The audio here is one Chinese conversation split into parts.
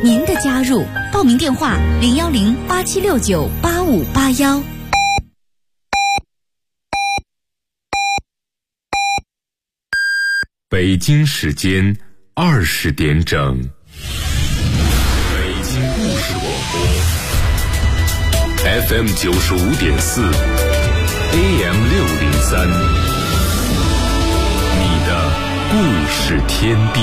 您的加入。报名电话010-8769-8581。 北京时间20点整，北京故事广播 FM 95.4 AM 603，你的故事天地。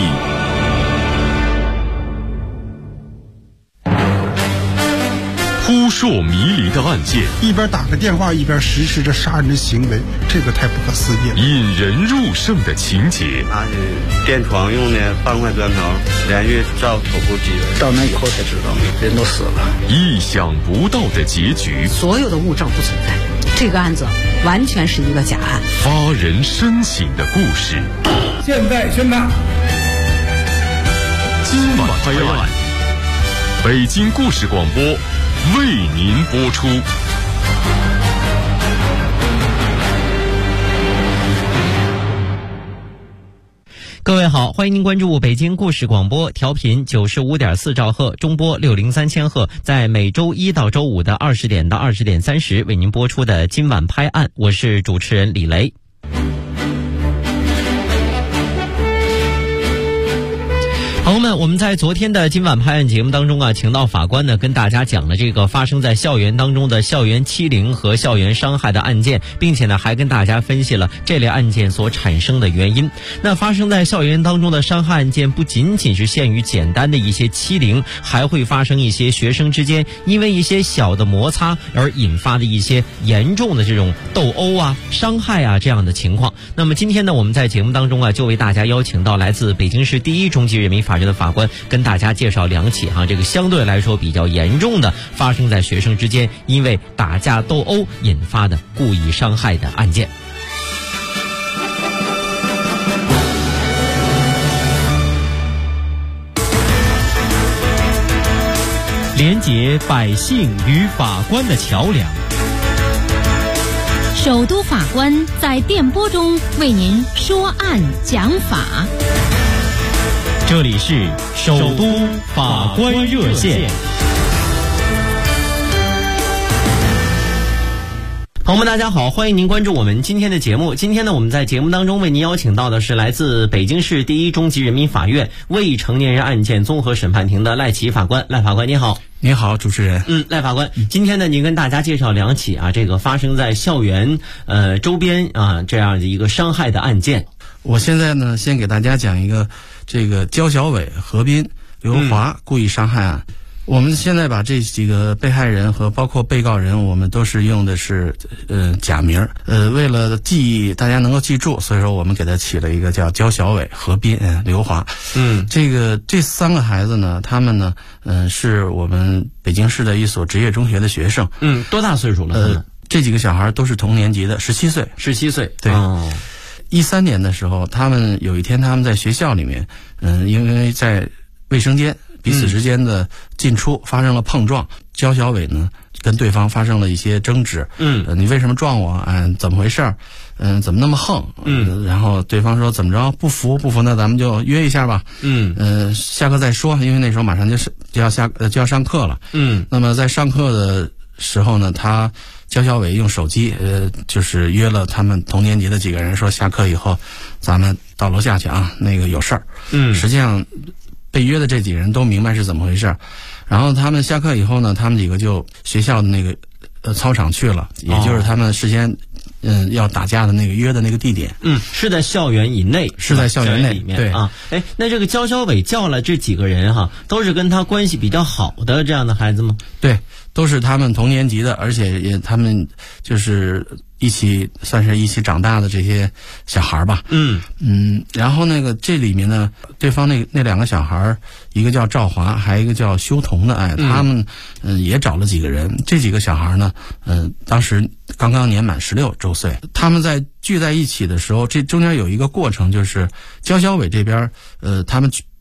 扑朔迷离的案件， 一边打个电话一边实施着杀人的行为，这个太不可思议了。 引人入胜的情节， 拿是电窗用的半块砖头连续照头部击， 到那以后才知道人都死了。 意想不到的结局， 所有的物证不存在，这个案子完全是一个假案。 发人深省的故事， 现在宣判。 今晚拍案，北京故事广播为您播出。 各位好，欢迎您关注北京故事广播，调频95.4兆赫，中波603千赫，在每周一到周五的20点到20点30为您播出的今晚拍案，我是主持人李雷。朋友们，我们在昨天的今晚拍案节目当中请到法官呢，跟大家讲了这个发生在校园当中的校园欺凌和校园伤害的案件，并且呢还跟大家分析了这类案件所产生的原因。那发生在校园当中的伤害案件不仅仅是限于简单的一些欺凌，还会发生一些学生之间因为一些小的摩擦而引发的一些严重的这种斗殴啊、伤害啊这样的情况。那么今天呢，我们在节目当中就为大家邀请到来自北京市第一中级人民法院的法官，跟大家介绍两起这个相对来说比较严重的发生在学生之间因为打架斗殴引发的故意伤害的案件。连结百姓与法官的桥梁， 首都法官在电波中为您说案讲法。 这里是首都法官热线。朋友们大家好，欢迎您关注我们今天的节目。今天呢，我们在节目当中为您邀请到的是来自北京市第一中级人民法院未成年人案件综合审判庭的赖奇法官。赖法官你好。 你好，主持人。 赖法官，今天呢，您跟大家介绍两起这个发生在校园周边这样的一个伤害的案件。 我现在呢，先给大家讲一个这个焦小伟、何斌、刘华故意伤害案。我们现在把这几个被害人和包括被告人，我们都是用的是假名。为了记忆，大家能够记住，所以说我们给他起了一个叫焦小伟、何斌、刘华。这三个孩子呢，他们呢，是我们北京市的一所职业中学的学生。 多大岁数了？ 这几个小孩都是同年级的，17岁。 17岁， 对。13年的时候，有一天他们在学校里面，因为在卫生间彼此之间的进出发生了碰撞，焦小伟呢跟对方发生了一些争执。你为什么撞我？怎么回事？怎么那么横？然后对方说怎么着？不服，那咱们就约一下吧。下课再说，因为那时候马上就要上课了。那么在上课的时候呢，焦小伟用手机就是约了他们同年级的几个人，说下课以后咱们到楼下去那个有事儿。实际上被约的这几个人都明白是怎么回事，然后他们下课以后呢，他们几个就学校的那个操场去了，也就是他们事先要打架的那个约的那个地点。 是在校园以内， 是在校园内里面。 对那这个焦小伟叫了这几个人都是跟他关系比较好的这样的孩子吗？ 对，都是他们同年级的，而且他们就是算是一起长大的这些小孩吧。然后这里面呢，对方那两个小孩，一个叫赵华，还有一个叫修童的，他们也找了几个人。这几个小孩呢，当时刚刚年满16周岁。他们在聚在一起的时候，这中间有一个过程，就是焦小伟这边他们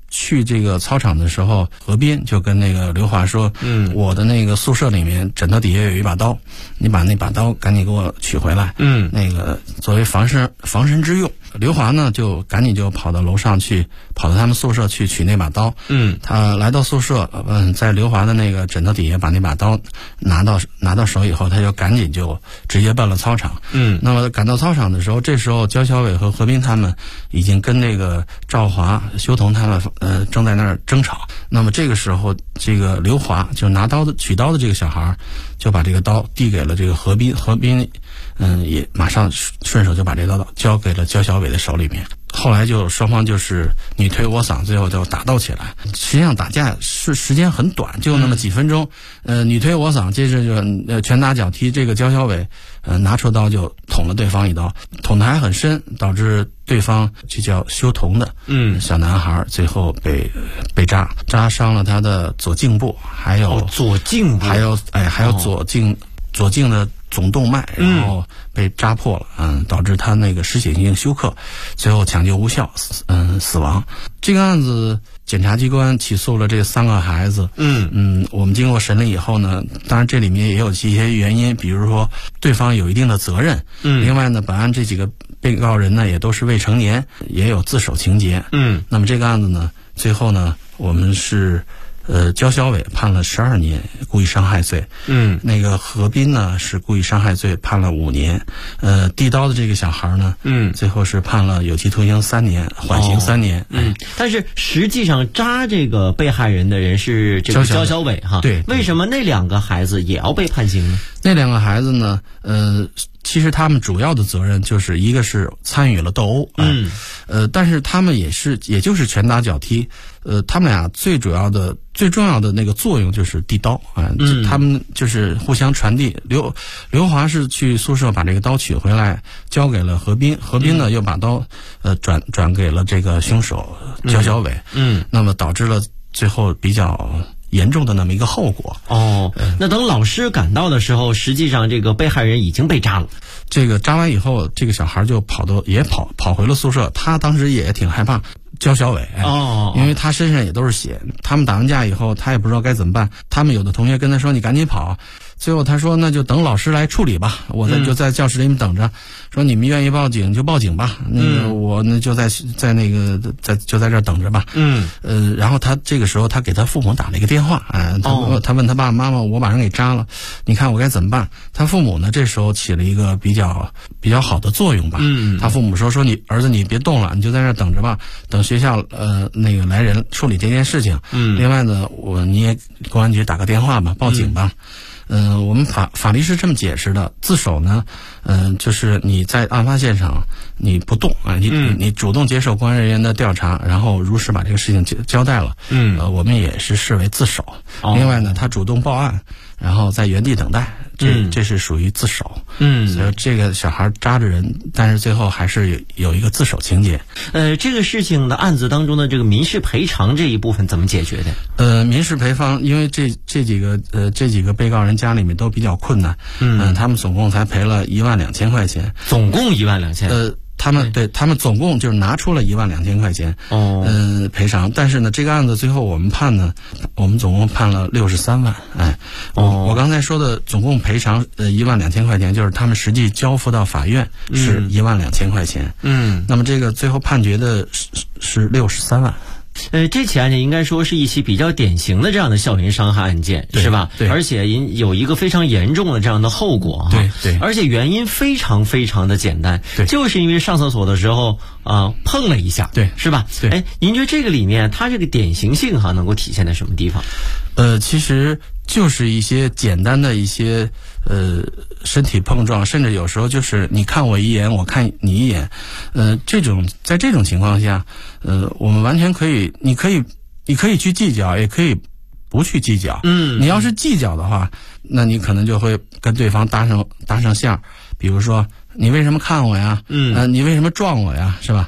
去这个操场的时候，何斌就跟那个刘华说，我的那个宿舍里面枕头底下有一把刀，你把那把刀赶紧给我取回来，那个作为防身之用。刘华呢就赶紧就跑到楼上去，跑到他们宿舍去取那把刀。他来到宿舍，在刘华的那个枕头底下把那把刀拿到手以后，他就赶紧就直接奔了操场。那么赶到操场的时候，这时候焦小伟和何斌他们已经跟那个赵华、修童他们正在那儿争吵。那么这个时候，这个刘华就取刀的这个小孩就把这个刀递给了这个何斌，何斌也马上顺手就把这刀交给了焦小伟的手里面。后来就双方就是你推我搡，最后就打斗起来。实际上打架是时间很短，就那么几分钟。你推我搡，接着就拳打脚踢。这个焦小伟拿出刀就捅了对方一刀，捅得还很深，导致对方就叫修童的小男孩最后被扎伤了他的左颈部，还有左颈部， 还有左颈的总动脉，然后被扎破了，导致他那个失血性休克，最后抢救无效，死亡。这个案子检察机关起诉了这3个孩子，我们经过审理以后呢，当然这里面也有一些原因，比如说对方有一定的责任，另外呢，本案这几个被告人呢也都是未成年，也有自首情节，那么这个案子呢，最后呢，我们是焦小伟判了12年故意伤害罪，那个何斌呢是故意伤害罪判了5年，递刀的这个小孩呢，最后是判了有期徒刑3年，缓刑3年。 但是实际上扎这个被害人的人是这个焦小伟哈， 对， 为什么那2个孩子也要被判刑呢？ 那2个孩子呢，其实他们主要的责任就是一个是参与了斗殴，但是他们也就是拳打脚踢，他们俩最重要的那个作用就是递刀他们就是互相传递。刘华是去宿舍把这个刀取回来，交给了何斌，何斌呢又把刀转给了这个凶手焦小伟，那么导致了最后比较严重的那么一个后果。 那等老师赶到的时候，实际上这个被害人已经被扎了。 这个扎完以后，这个小孩就跑回了宿舍。他当时也挺害怕焦小伟，因为他身上也都是血。他们打完架以后，他也不知道该怎么办。他们有的同学跟他说：“你赶紧跑。”最后他说：“那就等老师来处理吧，我就在教室里面等着。说你们愿意报警就报警吧，那个我呢就在这儿等着吧。”然后他这个时候他给他父母打了一个电话，他问他爸爸妈妈：“我把人给扎了，你看我该怎么办？”他父母呢这时候起了一个比较好的作用吧。他父母说你儿子你别动了，你就在这儿等着吧，等学校那个来人处理这件事情。另外呢你也公安局打个电话吧，报警吧。我们法律是这么解释的，自首呢，就是你在案发现场你不动你主动接受公安人员的调查，然后如实把这个事情交代了，我们也是视为自首。另外呢，他主动报案，然后在原地等待，这是属于自首。所以这个小孩扎着人，但是最后还是有一个自首情节。 这个事情的案子当中的这个民事赔偿这一部分怎么解决的？ 民事赔偿，因为这几个被告人家里面都比较困难，他们总共才赔了12000块钱， 总共12000。 他们总共就是拿出了12000块钱，赔偿。但是呢，这个案子最后我们总共判了63万。我刚才说的总共赔偿12000块钱，就是他们实际交付到法院是12000块钱。那么这个最后判决的是63万。 这起案件应该说是一起比较典型的这样的校园伤害案件，是吧？ 对， 而且有一个非常严重的这样的后果， 对， 而且原因非常非常的简单，就是因为上厕所的时候碰了一下， 对， 是吧？ 对， 您觉得这个里面它这个典型性能够体现在什么地方？ 其实就是一些简单的一些身体碰撞，甚至有时候就是你看我一眼，我看你一眼，在这种情况下，我们完全可以，你可以去计较，也可以不去计较。你要是计较的话，那你可能就会跟对方搭上线，比如说你为什么看我呀？你为什么撞我呀？是吧？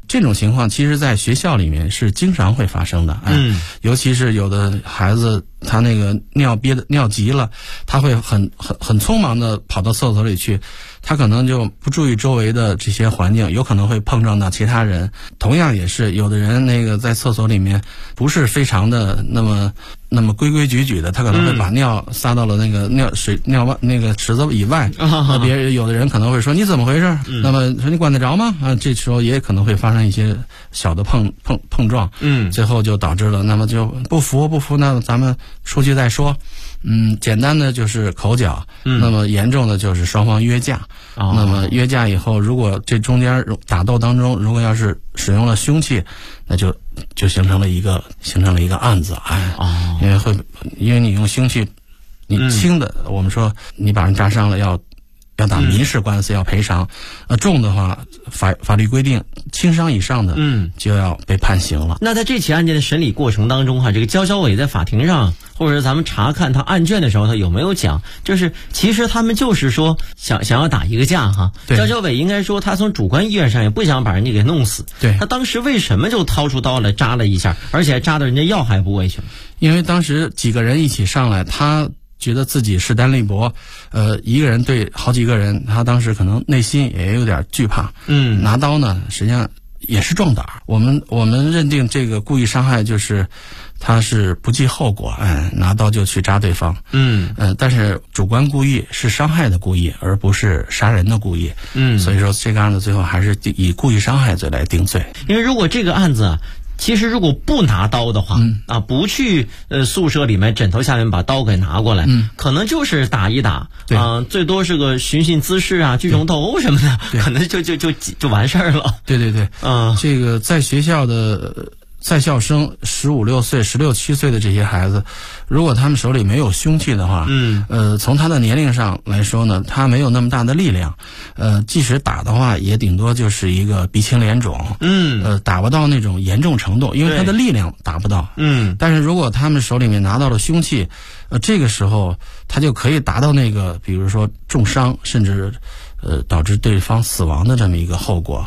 这种情况其实在学校里面是经常会发生的，尤其是有的孩子他那个尿急了，他会很匆忙的跑到厕所里去，他可能就不注意周围的这些环境，有可能会碰撞到其他人。同样也是有的人那个在厕所里面不是非常的那么规规矩矩的，他可能会把尿撒到了那个尿那个池子以外，那有的人可能会说你怎么回事？那么说你管得着吗？这时候也可能会发生一些小的碰撞，最后就导致了那么就不服，那咱们出去再说。简单的就是口角，那么严重的就是双方约架。那么约架以后，如果这中间打斗当中，如果要是使用了凶器，那就形成了一个案子，因为你用凶器，你轻的，我们说你把人扎伤了要打民事官司要赔偿，重的话法律规定轻伤以上的就要被判刑了。 那在这起案件的审理过程当中这个焦小伟在法庭上或者是咱们查看他案卷的时候，他有没有讲就是其实他们就是说想要打一个架焦小伟应该说他从主观意愿上也不想把人家给弄死， 对， 他当时为什么就掏出刀来扎了一下，而且还扎到人家要害部位去了？因为当时几个人一起上来，他觉得自己势单力薄，一个人对好几个人，他当时可能内心也有点惧怕。拿刀呢，实际上也是壮胆。我们认定这个故意伤害就是他是不计后果，拿刀就去扎对方。但是主观故意是伤害的故意，而不是杀人的故意。所以说这个案子最后还是以故意伤害罪来定罪。 因为如果这个案子其实如果不拿刀的话，不去宿舍里面枕头下面把刀给拿过来，可能就是打一打，最多是个寻衅滋事聚众斗殴什么的，可能就完事儿了。 对，这个在学校的在校生15、16岁、16、17岁的这些孩子，如果他们手里没有凶器的话，从他的年龄上来说呢，他没有那么大的力量，即使打的话，也顶多就是一个鼻青脸肿，打不到那种严重程度，因为他的力量达不到，但是如果他们手里面拿到了凶器，这个时候他就可以达到那个，比如说重伤，甚至导致对方死亡的这么一个后果。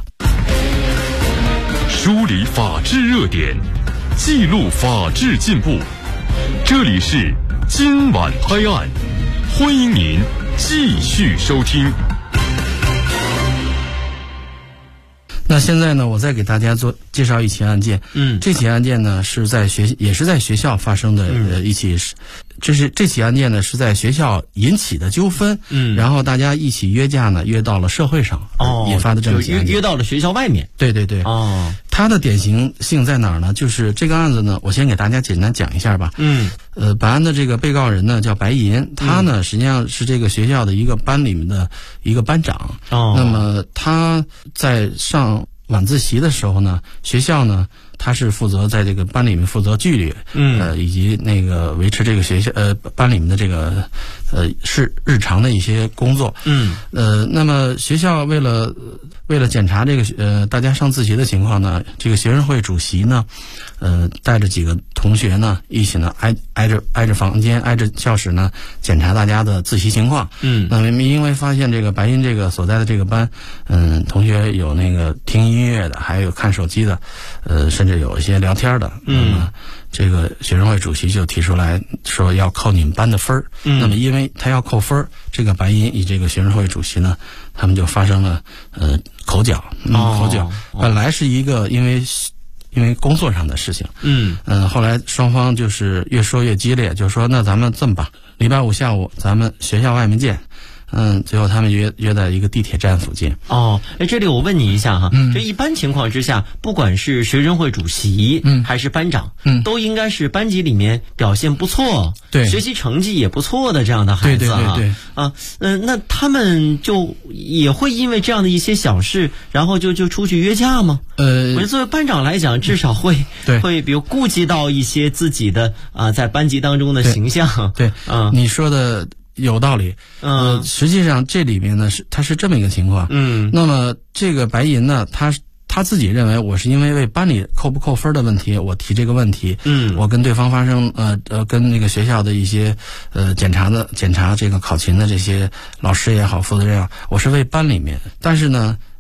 梳理法治热点，记录法治进步。这里是今晚拍案，欢迎您继续收听。 那现在呢，我再给大家介绍一起案件。这起案件呢也是在学校发生的一起，这起案件呢是在学校引起的纠纷，然后大家一起约架呢，约到了社会上，引发的这么起案件， 约到了学校外面。 对，它的典型性在哪儿呢？就是这个案子呢，我先给大家简单讲一下吧。本案的这个被告人呢叫白银，他呢实际上是这个学校的一个班里面的一个班长。那么他在上晚自习的时候呢，学校呢他是负责在这个班里面负责纪律，以及那个维持这个学校班里面的这个是日常的一些工作。那么学校为了检查这个大家上自习的情况呢，这个学生会主席呢带着几个同学呢一起呢挨着房间挨着教室呢检查大家的自习情况。那么因为发现这个白银这个所在的这个班同学有那个听音乐的，还有看手机的，甚至有一些聊天的。那么这个学生会主席就提出来说要扣你们班的分儿。那么因为他要扣分儿，这个白银与这个学生会主席呢，他们就发生了口角。本来是一个因为工作上的事情。后来双方就是越说越激烈，就说那咱们这么吧，礼拜5下午咱们学校外面见。最后他们约在一个地铁站附近。 这里我问你一下哈，这一般情况之下，不管是学生会主席还是班长，都应该是班级里面表现不错， 对， 学习成绩也不错的这样的孩子对。 那他们就也会因为这样的一些小事，然后就出去约架吗？我觉得作为班长来讲，至少会比如顾及到一些自己的在班级当中的形象。 对，你说的有道理。实际上这里面呢它是这么一个情况。那么这个白银呢，他自己认为我是因为班里扣不扣分的问题，我提这个问题。我跟对方发生跟那个学校的一些检查这个考勤的这些老师也好，负责人也好，我是为班里面。但是呢，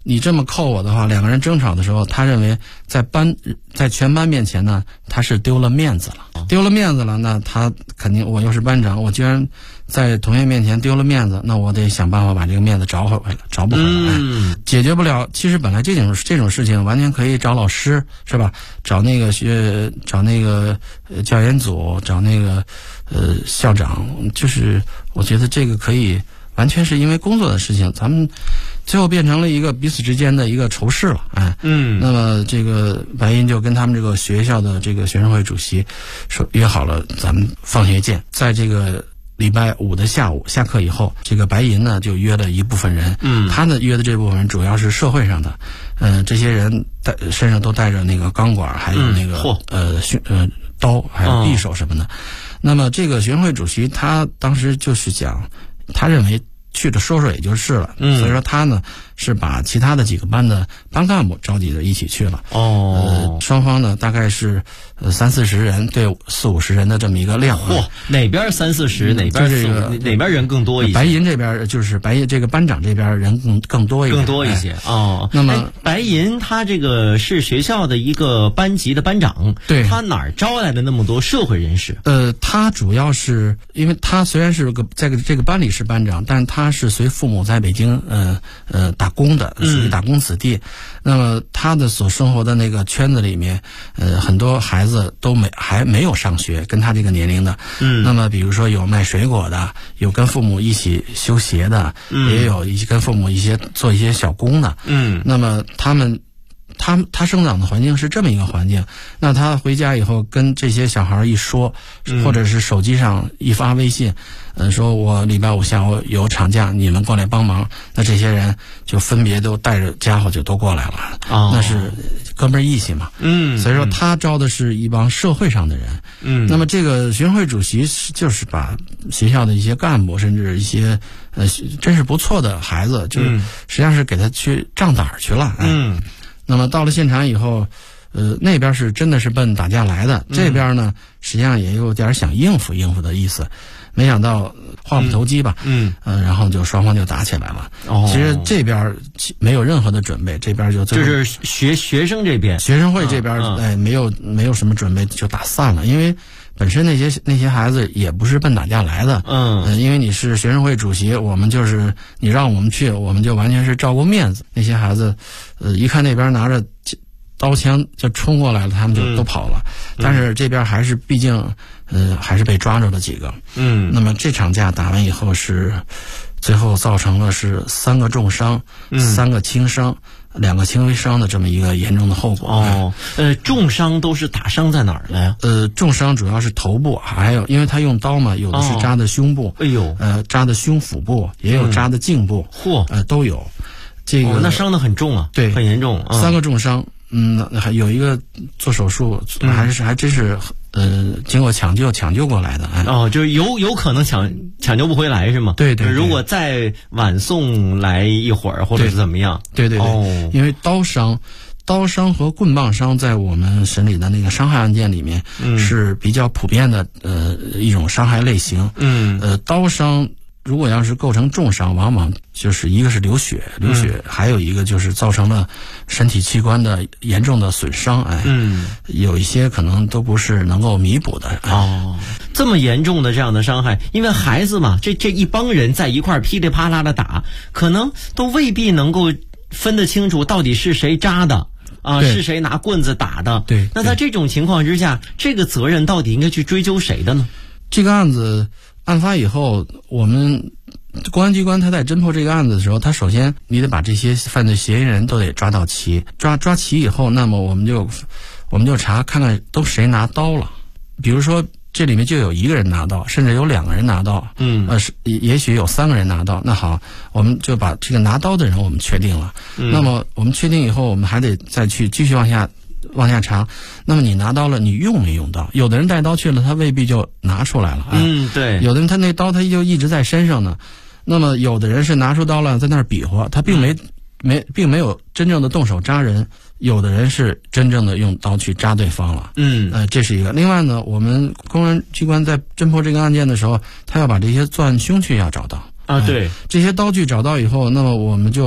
你这么扣我的话，两个人争吵的时候，他认为在全班面前呢，他是丢了面子了，那他肯定，我又是班长，我居然在同学面前丢了面子，那我得想办法把这个面子找不回来，解决不了。其实本来这种事情完全可以找老师，是吧？找那个教研组，找那个校长，就是我觉得这个可以。完全是因为工作的事情，咱们最后变成了一个彼此之间的一个仇视了，那么这个白银就跟他们这个学校的这个学生会主席说约好了，咱们放学见。在这个礼拜五的下午下课以后，这个白银呢就约了一部分人，他呢约的这部分人主要是社会上的，这些人身上都带着那个钢管，还有那个刀，还有匕首什么的。那么这个学生会主席他当时就是讲。他认为去了说说也就是了，所以说他呢是把其他的几个班的班干部召集着一起去了。双方呢大概是30-40人对40-50人的这么一个量。 哪边30-40，哪边哪边人更多一些？ 白银这边就是白银这个班长这边人更多一些。那么白银他这个是学校的一个班级的班长， 对， 他哪儿招来的那么多社会人士？ 他主要是因为他虽然是在这个班里是班长，但他是随父母在北京打工的，属于打工子弟。那么他的所生活的那个圈子里面，很多孩子都还没有上学，跟他这个年龄的。那么比如说有卖水果的，有跟父母一起修鞋的，也有一些跟父母做一些小工的。那么他生长的环境是这么一个环境，那他回家以后跟这些小孩一说，或者是手机上一发微信，说我礼拜五下午有场假，你们过来帮忙，那这些人就分别都带着家伙就都过来了，那是哥们儿义气嘛。所以说他招的是一帮社会上的人。那么这个学生会主席就是把学校的一些干部，甚至一些真是不错的孩子，就是实际上是给他去壮胆去了。那么到了现场以后，那边是真的是奔打架来的，这边呢实际上也有点想应付的意思，没想到话不投机吧，然后就双方就打起来了。其实这边没有任何的准备，这边就是学生这边， 学生会这边没有什么准备就打散了，因为本身那些孩子也不是奔打架来的，因为你是学生会主席，我们就是你让我们去，我们就完全是照顾面子。那些孩子，一看那边拿着刀枪就冲过来了，他们就都跑了。但是这边还是毕竟，还是被抓住了几个。那么这场架打完以后最后造成了是3个重伤，3个轻伤。2个轻微伤的这么一个严重的后果。 重伤都是打伤在哪儿了呀？ 重伤主要是头部，还有因为他用刀嘛，有的是扎的胸部，扎的胸腹部，也有扎的颈部，都有。这个那伤得很重啊， 对， 很严重。 3个重伤，还有一个做手术，还真是经过抢救过来的。 就是有可能抢救不回来是吗？ 对， 如果再晚送来一会儿或者是怎么样？ 对，因为刀伤和棍棒伤在我们审理的那个伤害案件里面是比较普遍的一种伤害类型。刀伤如果要是构成重伤，往往就是一个是流血，还有一个就是造成了身体器官的严重的损伤。有一些可能都不是能够弥补的。 这么严重的这样的伤害，因为孩子嘛，这一帮人在一块噼里啪啦的打，可能都未必能够分得清楚到底是谁扎的。是谁拿棍子打的？ 对。 那在这种情况之下，这个责任到底应该去追究谁的呢？ 这个案子案发以后，我们公安机关他在侦破这个案子的时候，他首先你得把这些犯罪嫌疑人都得抓到齐，抓齐以后，那么我们就查看看都谁拿刀了。比如说这里面就有1个人拿刀，甚至有2个人拿刀，也许有3个人拿刀。那好，我们就把这个拿刀的人我们确定了。那么我们确定以后，我们还得再去继续往下查。那么你拿刀了，你用没用刀？有的人带刀去了，他未必就拿出来了。 对。 有的人他那刀他就一直在身上呢。那么有的人是拿出刀了，在那儿比划，他并没有真正的动手扎人。有的人是真正的用刀去扎对方了。这是一个。另外呢，我们公安机关在侦破这个案件的时候，他要把这些作案凶器要找到。 对。 这些刀具找到以后，那么我们就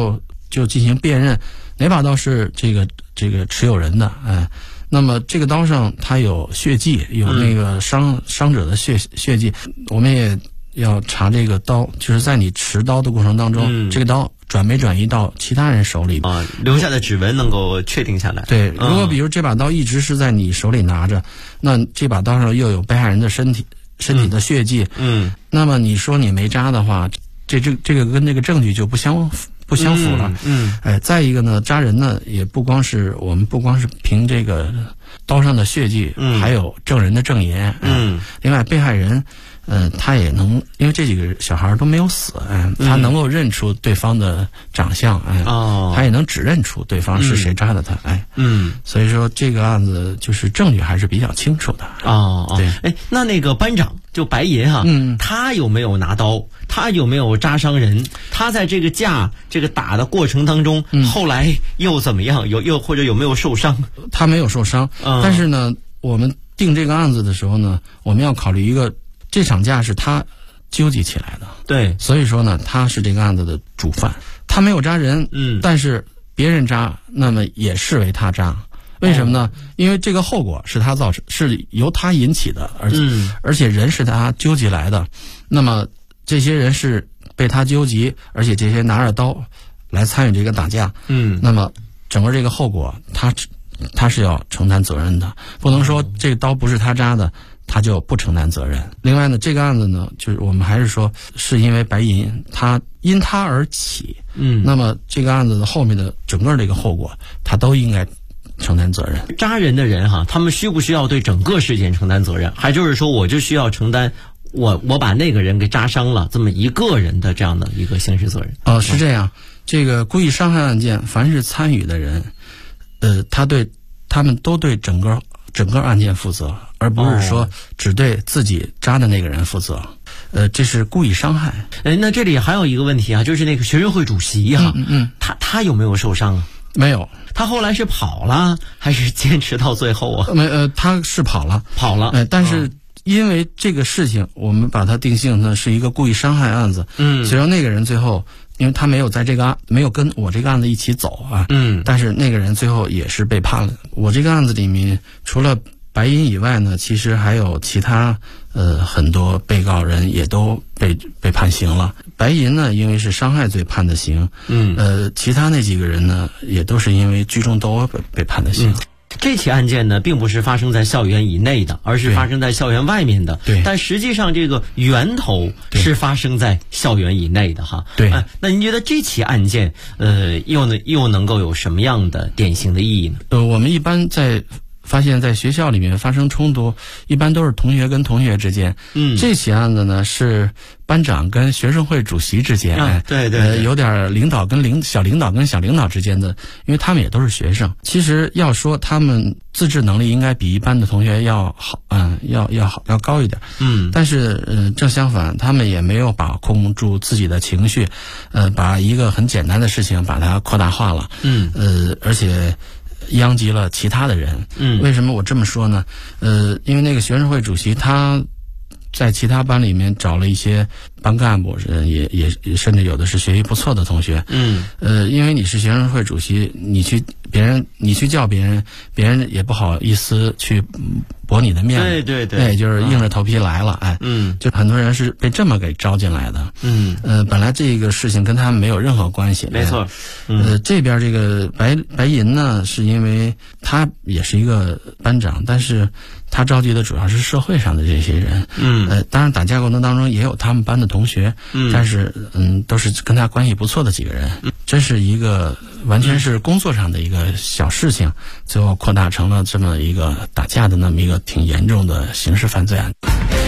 就进行辨认，哪把刀是这个持有人的，那么这个刀上它有血迹，有那个伤者的血迹，我们也要查这个刀，就是在你持刀的过程当中，这个刀转没转移到其他人手里啊，留下的指纹能够确定下来。 对，如果比如这把刀一直是在你手里拿着，那这把刀上又有被害人的身体的血迹，那么你说你没扎的话，这个跟这个证据就不相符了。再一个呢，扎人呢我们不光是凭这个刀上的血迹，还有证人的证言。另外被害人他也能，因为这几个小孩都没有死，他能够认出对方的长相，他也能指认出对方是谁扎的他，所以说这个案子就是证据还是比较清楚的。 对，那个班长就白银他有没有拿刀？他有没有扎伤人？他在这个打的过程当中，后来又怎么样？或者有没有受伤？ 他没有受伤，但是呢，我们定这个案子的时候呢，我们要考虑一个。这场架是他纠集起来的， 对， 所以说呢，他是这个案子的主犯。他没有扎人，但是别人扎，那么也视为他扎。为什么呢？因为这个后果是他造成，是由他引起的，而且人是他纠集来的。那么这些人是被他纠集，而且这些拿着刀来参与这个打架，那么整个这个后果，他是要承担责任的，不能说这个刀不是他扎的。他就不承担责任。另外呢，这个案子呢，就是我们还是说，是因为白银他因他而起，那么这个案子的后面的整个这个后果，他都应该承担责任。 扎人的人他们需不需要对整个事件承担责任？还就是说，我就需要承担我把那个人给扎伤了这么一个人的这样的一个刑事责任？ 是这样。这个故意伤害案件，凡是参与的人，他们都对整个案件负责，而不是说只对自己扎的那个人负责。这是故意伤害。 那这里还有一个问题就是那个学生会主席他有没有受伤啊？ 没有。 他后来是跑了还是坚持到最后啊？ 他是跑了。但是因为这个事情，我们把它定性呢是一个故意伤害案子。虽然那个人最后，因为他没有没有跟我这个案子一起走但是那个人最后也是被判了。我这个案子里面，除了白银以外呢，其实还有其他很多被告人也都被判刑了。白银呢，因为是伤害罪判的刑，其他那几个人呢，也都是因为聚众斗殴被判的刑。 这起案件呢，并不是发生在校园以内的，而是发生在校园外面的。 对。 但实际上，这个源头是发生在校园以内的哈。 对。 那您觉得这起案件，又能够有什么样的典型的意义呢？ 我们一般发现在学校里面发生冲突，一般都是同学跟同学之间。这起案子呢是班长跟学生会主席之间， 对， 有点领导跟小领导之间的，因为他们也都是学生。其实要说他们自制能力应该比一般的同学要好，要高一点。但是正相反，他们也没有把控住自己的情绪，把一个很简单的事情把它扩大化了。而且殃及了其他的人。为什么我这么说呢？因为那个学生会主席他在其他班里面找了一些班干部，也甚至有的是学习不错的同学。因为你是学生会主席，你去叫别人也不好意思去驳你的面。对，就是硬着头皮来了。就很多人是被这么给招进来的。本来这个事情跟他们没有任何关系。 没错。 这边这个白银呢，是因为他也是一个班长，但是他召集的主要是社会上的这些人。当然打架过程当中也有他们班的同学，但是都是跟他关系不错的几个人。这是一个完全是工作上的一个小事情，最后扩大成了这么一个打架的那么一个挺严重的刑事犯罪案。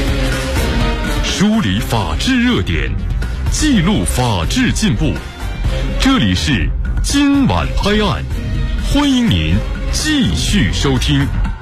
梳理法治热点，记录法治进步。这里是今晚拍案，欢迎您继续收听。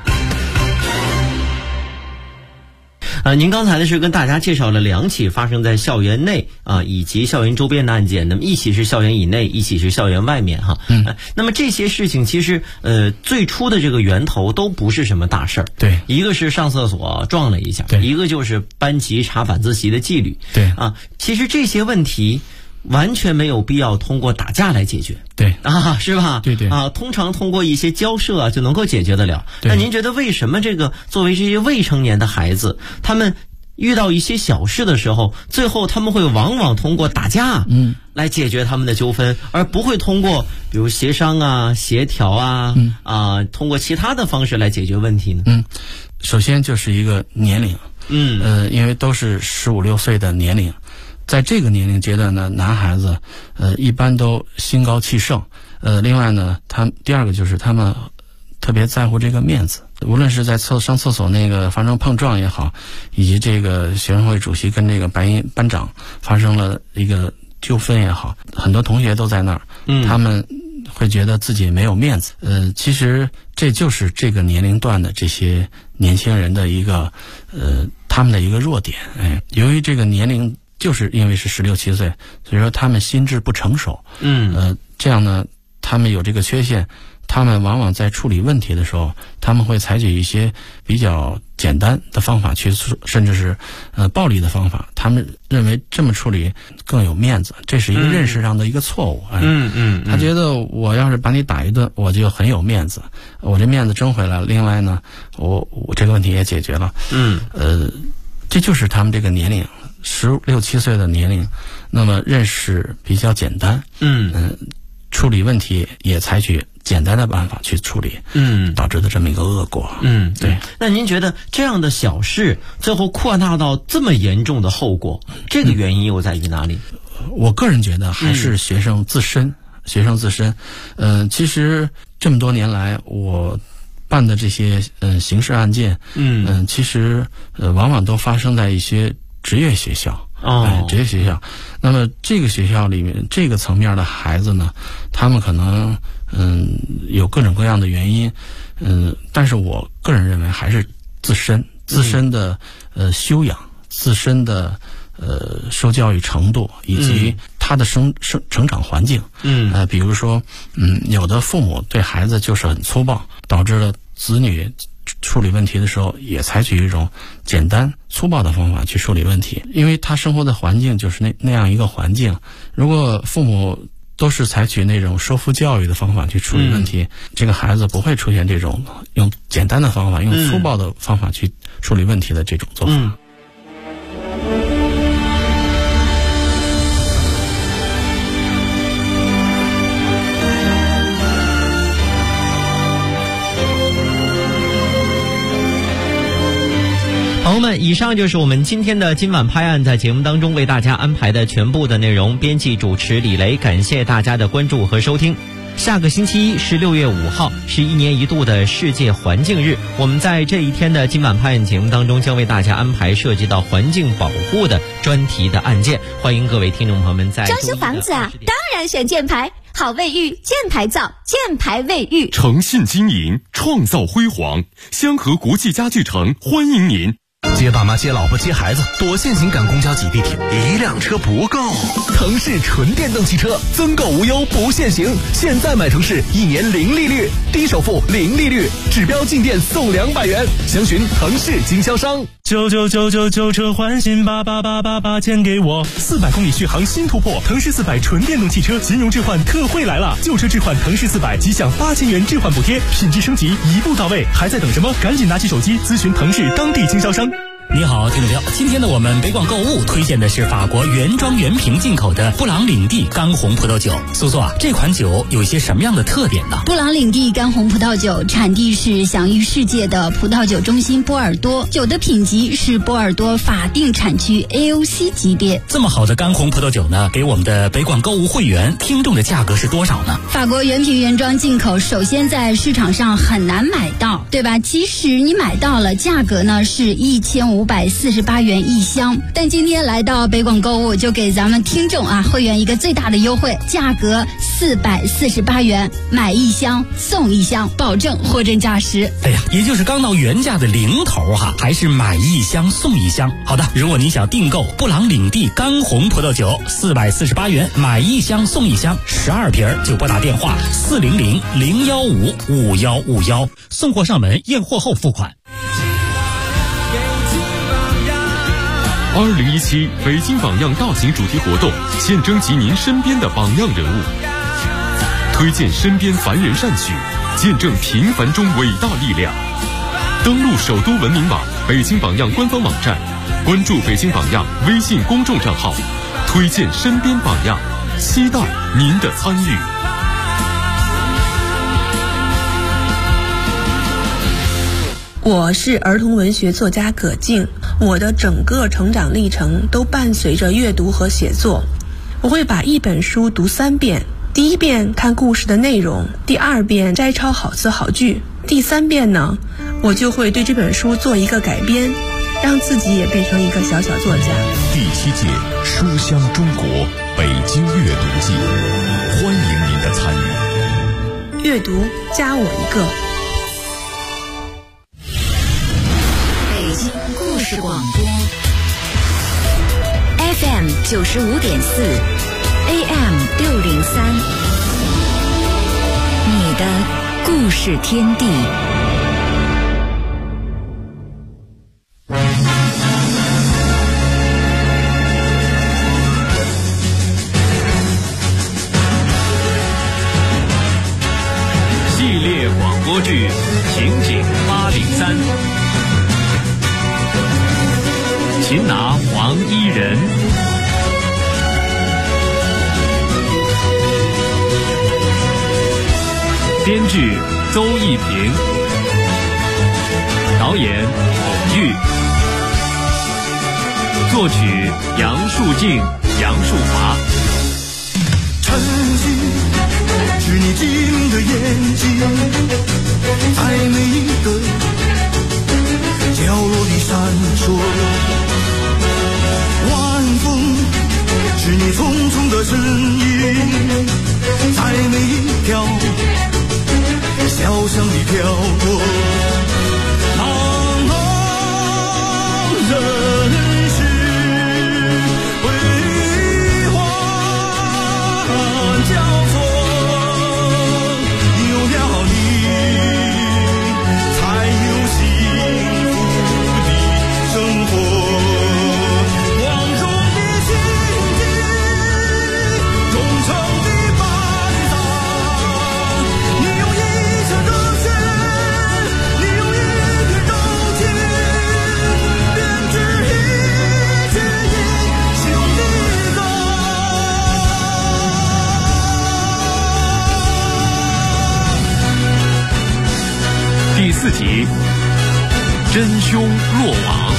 您刚才呢是跟大家介绍了2起发生在校园内以及校园周边的案件，那么一起是校园以内，一起是校园外面哈。那么这些事情其实最初的这个源头都不是什么大事儿。 对， 一个是上厕所撞了一下，一个就是班级查晚自习的纪律。 对其实这些问题完全没有必要通过打架来解决。 对啊，是吧？ 对对啊，通常通过一些交涉啊就能够解决得了。那您觉得为什么这个作为这些未成年的孩子，他们遇到一些小事的时候，最后他们会往往通过打架来解决他们的纠纷，而不会通过比如协商啊、协调啊通过其他的方式来解决问题呢？ 首先就是一个年龄，因为都是15、16岁的年龄。在这个年龄阶段呢，男孩子一般都心高气盛，另外呢，第二个就是他们特别在乎这个面子，无论是在上厕所那个发生碰撞也好，以及这个学生会主席跟这个白衣班长发生了一个纠纷也好，很多同学都在那儿，他们会觉得自己没有面子。其实这就是这个年龄段的这些年轻人的一个他们的一个弱点。由于这个年龄就是因为是16、17岁，所以说他们心智不成熟。这样呢，他们有这个缺陷，他们往往在处理问题的时候，他们会采取一些比较简单的方法去，甚至是暴力的方法。他们认为这么处理更有面子，这是一个认识上的一个错误。他觉得我要是把你打一顿，我就很有面子，我这面子争回来了。另外呢，我这个问题也解决了。这就是他们这个年龄，16、17岁的年龄，那么认识比较简单，处理问题也采取简单的办法去处理，导致的这么一个恶果。对。 那您觉得这样的小事最后扩大到这么严重的后果，这个原因又在于哪里？ 我个人觉得还是学生自身。其实这么多年来，我办的这些刑事案件，其实往往都发生在一些职业学校。职业学校，那么这个学校里面这个层面的孩子呢，他们可能有各种各样的原因，但是我个人认为还是自身的修养，自身的受教育程度，以及他的成长环境。比如说有的父母对孩子就是很粗暴，导致了子女处理问题的时候也采取一种简单粗暴的方法去处理问题，因为他生活的环境就是那样一个环境。如果父母都是采取那种说服教育的方法去处理问题，这个孩子不会出现这种用简单的方法、用粗暴的方法去处理问题的这种做法。 朋友们，以上就是我们今天的今晚拍案在节目当中为大家安排的全部的内容。编辑主持李雷，感谢大家的关注和收听。下个星期一是6月5号，是1年1度的世界环境日。我们在这一天的今晚拍案节目当中，将为大家安排涉及到环境保护的专题的案件。欢迎各位听众朋友们在装修房子啊，当然选箭牌，好卫浴，箭牌造，箭牌卫浴， 诚信经营，创造辉煌。香河国际家具城欢迎您。 接爸妈接老婆接孩子，多限行赶公交挤地铁，一辆车不够。腾势纯电动汽车增购无忧不限行，现在买腾势1年零利率，低首付零利率，指标进店送200元，详询腾势经销商。 99999车换新88888钱给我，400公里续航新突破，腾势400纯电动汽车金融置换特惠来了，旧车置换腾势400即享8000元置换补贴，品质升级一步到位，还在等什么？赶紧拿起手机咨询腾势当地经销商。 你好，听众朋友，今天呢，我们北广购物推荐的是法国原装原瓶进口的布朗领地干红葡萄酒。苏苏啊，这款酒有一些什么样的特点呢？ 布朗领地干红葡萄酒产地是享誉世界的葡萄酒中心波尔多，酒的品级是波尔多法定产区 AOC 级别。 这么好的干红葡萄酒呢，给我们的北广购物会员听众的价格是多少呢？ 法国原瓶原装进口，首先在市场上很难买到，对吧？即使你买到了，价格呢是1548元一箱，但今天来到北广购物，就给咱们听众会员一个最大的优惠，价格448元，买一箱送一箱，保证货真价实。 哎呀，也就是刚到原价的零头还是买一箱送一箱。好的，如果您想订购布朗领地干红葡萄酒，448元买一箱送一箱，12瓶就拨打电话400-015-5151， 送货上门，验货后付款。 2017北京榜样大型主题活动现征集您身边的榜样人物，推荐身边凡人善举，见证平凡中伟大力量。登录首都文明网北京榜样官方网站，关注北京榜样微信公众账号，推荐身边榜样，期待您的参与。 我是儿童文学作家葛静，我的整个成长历程都伴随着阅读和写作。我会把一本书读3遍，第1遍看故事的内容，第2遍摘抄好词好句，第3遍呢，我就会对这本书做一个改编，让自己也变成一个小小作家。 第7届书香中国北京阅读季，欢迎您的参与。 阅读加我一个。 北京故事广播 FM 95.4 AM 603，你的故事天地。 系列广播剧《情景803》，擒拿黄衣人。编剧邹一平，导演孔玉，作曲杨树静、杨树华。 晨曦是你晶莹的眼睛，在每一个角落里闪烁。晚风是你匆匆的身影，在每一条小巷里飘过。茫茫人世辉煌交错，有了你才有幸福的生活。光荣的情景，忠诚的伴郎，你用一腔热血，你用一片柔情，编织一曲英雄的歌。 第4集，真凶落网。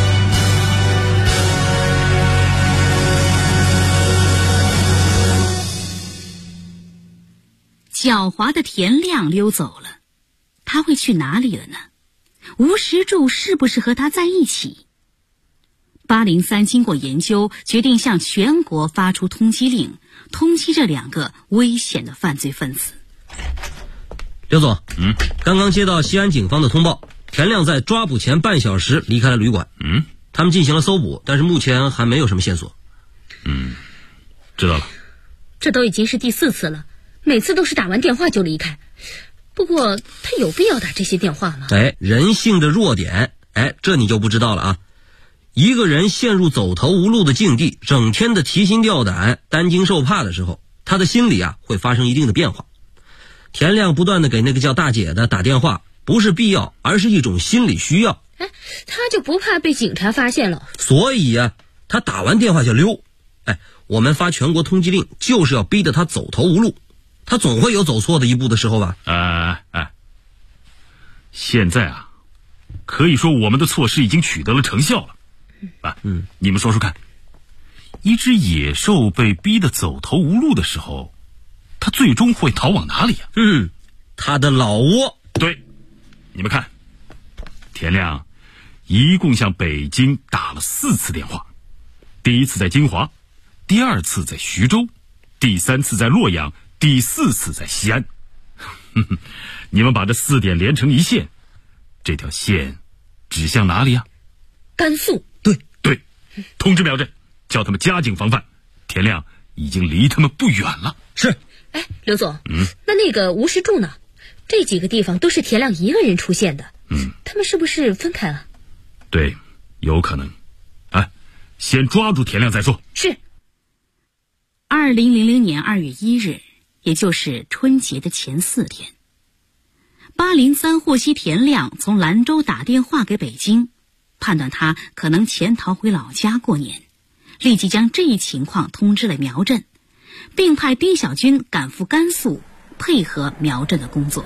狡猾的田亮溜走了，他会去哪里了呢？吴石柱是不是和他在一起？803经过研究，决定向全国发出通缉令，通缉这2个危险的犯罪分子。 刘总，刚刚接到西安警方的通报，田亮在抓捕前半小时离开了旅馆。他们进行了搜捕，但是目前还没有什么线索。 知道了。 这都已经是第4次了，每次都是打完电话就离开。不过他有必要打这些电话吗？ 人性的弱点，这你就不知道了啊。一个人陷入走投无路的境地，整天的提心吊胆、担惊受怕的时候，他的心理会发生一定的变化。田亮不断的给那个叫大姐的打电话，不是必要，而是一种心理需要。 他就不怕被警察发现了？ 所以他打完电话就溜。我们发全国通缉令，就是要逼得他走投无路。他总会有走错的一步的时候吧？ 现在可以说我们的措施已经取得了成效了。你们说说看，一只野兽被逼得走投无路的时候，它最终会逃往哪里呀？ 它的老窝。 对，你们看，田亮一共向北京打了4次电话，第1次在金华，第2次在徐州，第3次在洛阳，第4次在西安。你们把这4点连成一线，这条线指向哪里呀？ 甘肃。 对，通知苗阵，叫他们加紧防范。田亮已经离他们不远了。 是。 刘总，那个吴石柱呢？这几个地方都是田亮一个人出现的。他们是不是分开了？ 对，有可能。 先抓住田亮再说。 是。 2000年2月1日，也就是春节的前4天，803获悉田亮从兰州打电话给北京，判断他可能潜逃回老家过年，立即将这一情况通知了苗震，并派丁小军赶赴甘肃，配合苗震的工作。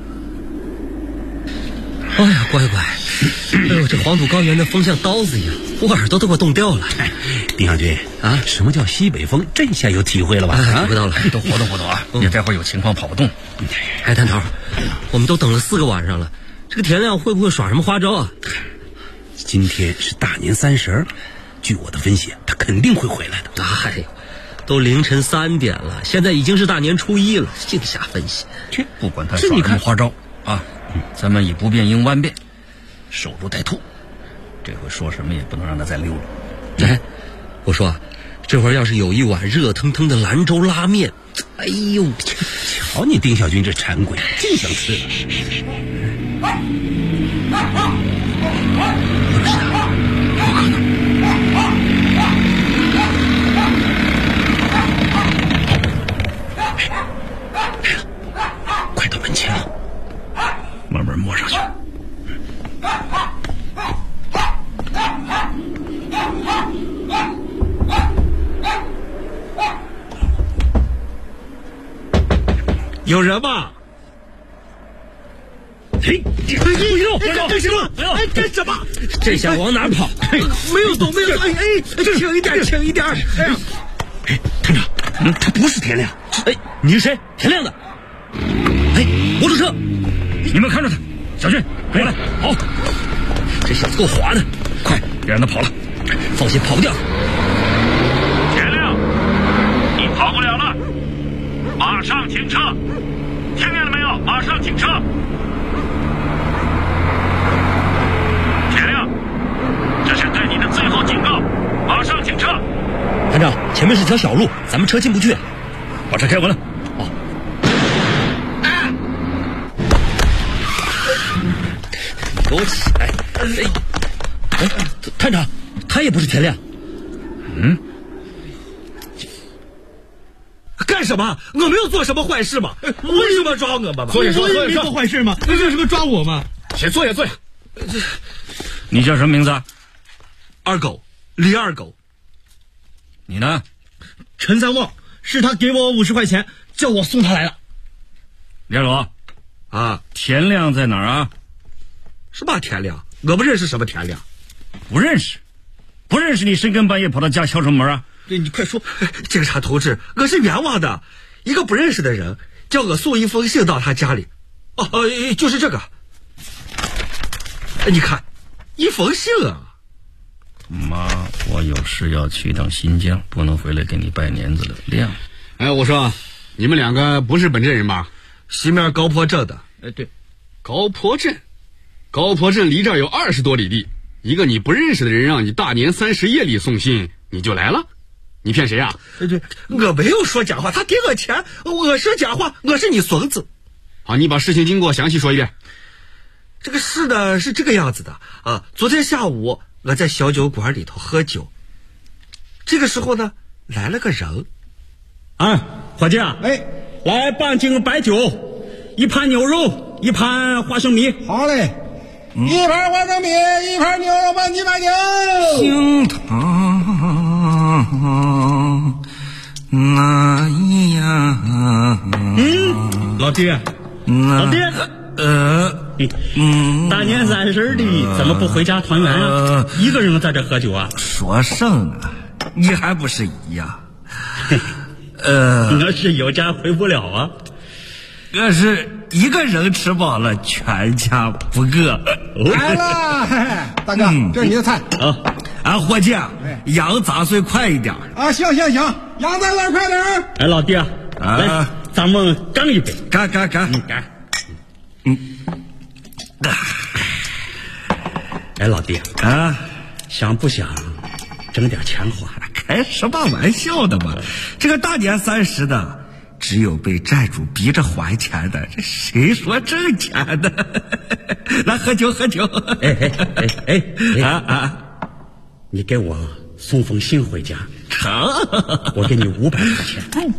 哎呀，乖乖！哎呦，这黄土高原的风像刀子一样，我耳朵都快冻掉了。 丁小军啊，什么叫西北风？这下有体会了吧？ 体会到了， 都活动活动啊！你这会儿有情况跑不动。 哎，探头，我们都等了4个晚上了，这个田亮会不会耍什么花招啊？ 今天是大年30，据我的分析，他肯定会回来的。 哎呦，都凌晨3点了，现在已经是大年初1了，净瞎分析。 不管他耍什么花招啊！咱们以不变应万变，守株待兔。这回说什么也不能让他再溜了。 哎，我说啊，这会儿要是有一碗热腾腾的兰州拉面，哎呦， 瞧你丁小军这馋鬼，净想吃了。 不是他，不可能。 快到门前了。 慢慢摸上去。 有人吗？ 嘿，不用，干什么？哎，干什么？ 这下往哪跑？ 没有走，没有走。哎，轻一点，轻一点。哎，探长，他不是田亮。 哎，你是谁？田亮的。哎，摩托车。 你们看着他，小军过来。好， 这小子够滑的， 快别让他跑了。 放心，跑不掉。 田亮，你跑不了了，马上停车！听见了没有？马上停车！田亮，这是对你的最后警告，马上停车！ 探长，前面是条小路，咱们车进不去。 把车开稳了。 好。给我起来！哎，探长，他也不是田亮。 干什么？我没有做什么坏事嘛？为什么抓我们嘛？ 我也没做坏事嘛？为什么抓我嘛？ 先坐下，坐下。 你叫什么名字？ 二狗，李二狗。 你呢？ 陈三旺，是他给我50块钱，叫我送他来了。 李二狗啊，田亮在哪儿啊？ 什么田亮？我不认识什么田亮。 不认识？不认识你深更半夜跑到家敲什么门啊？ 对，你快说。警察同志，我是冤枉的。一个不认识的人叫我送一封信到他家里。就是这个。你看，一封信啊。 妈，我有事要去趟新疆，不能回来给你拜年子了。亮， 哎，我说，你们2个不是本镇人吧？ 西面高坡镇的。 对，高坡镇离这儿有20多里地。一个你不认识的人让你大年30夜里送信，你就来了？你骗谁啊？ 对，我没有说假话，他给我钱，我说假话，我是你孙子。 好，你把事情经过详细说一遍。 这个事呢是这个样子的啊，昨天下午我在小酒馆里头喝酒，这个时候呢来了个人。 伙计啊，来半斤白酒，1盘牛肉，1盘花生米。 好嘞，1盘花生米，1盘牛肉拌鸡白酒。 心疼那样。 老爹，大年30的怎么不回家团圆啊？一个人在这喝酒啊？ 说甚啊，你还不是一样？ 我是有家回不了啊。 我是一个人吃饱了，全家不饿。 来了，大哥，这是你的菜啊！伙计，羊杂碎快一点啊！行，羊杂碎快点。 哎，老弟啊，来，咱们干一杯， 干。 哎，老弟啊，想不想整点钱花？ 开什么玩笑的嘛！这个大年30的，只有被债主逼着还钱的，这谁说挣钱的？来喝酒。 你给我送封信回家。 成， 我给你500块钱。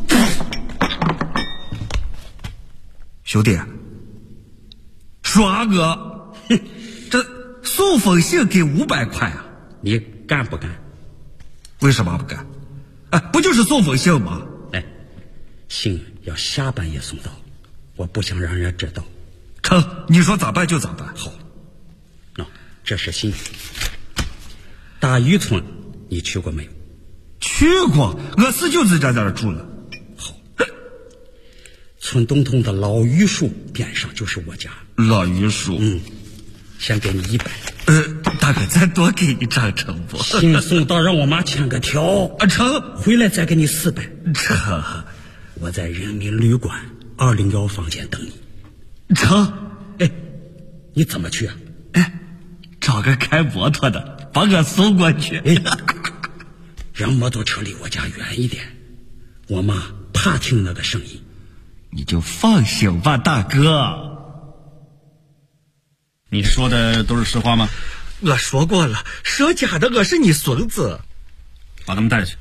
兄弟，耍我，这送封信给500块啊？ 你干不干？ 为什么不干？哎，不就是送封信吗？ 来，信要下半夜送到，我不想让人知道。 成，你说咋办就咋办。 好，这是信。大峪村你去过没有？ 去过，我是就在这儿住了。 好，村东头的老榆树边上就是我家。 老榆树， 先给你100。 大哥，再多给一张成不？ 信送到，让我妈签个条。 成， 回来再给你400。 成， 我在人民旅馆201房间等你。 成， 哎，你怎么去啊？ 找个开摩托的把我送过去。 让摩托车离我家远一点，我妈怕听那个声音。 你就放心吧，大哥。 你说的都是实话吗？ 我说过了，说假的我是你孙子。 把他们带去。